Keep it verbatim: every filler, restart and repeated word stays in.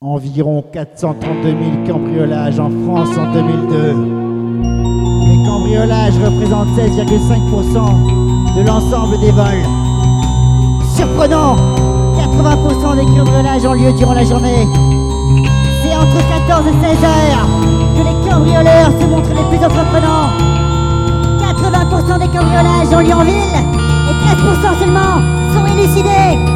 Environ quatre cent trente-deux mille cambriolages en France en deux mille deux. Les cambriolages représentent seize virgule cinq pour cent de l'ensemble des vols. Surprenant, quatre-vingts pour cent des cambriolages ont lieu durant la journée. C'est entre quatorze et seize heures que les cambrioleurs se montrent les plus entreprenants. quatre-vingts pour cent des cambriolages ont lieu en ville et treize pour cent seulement sont élucidés.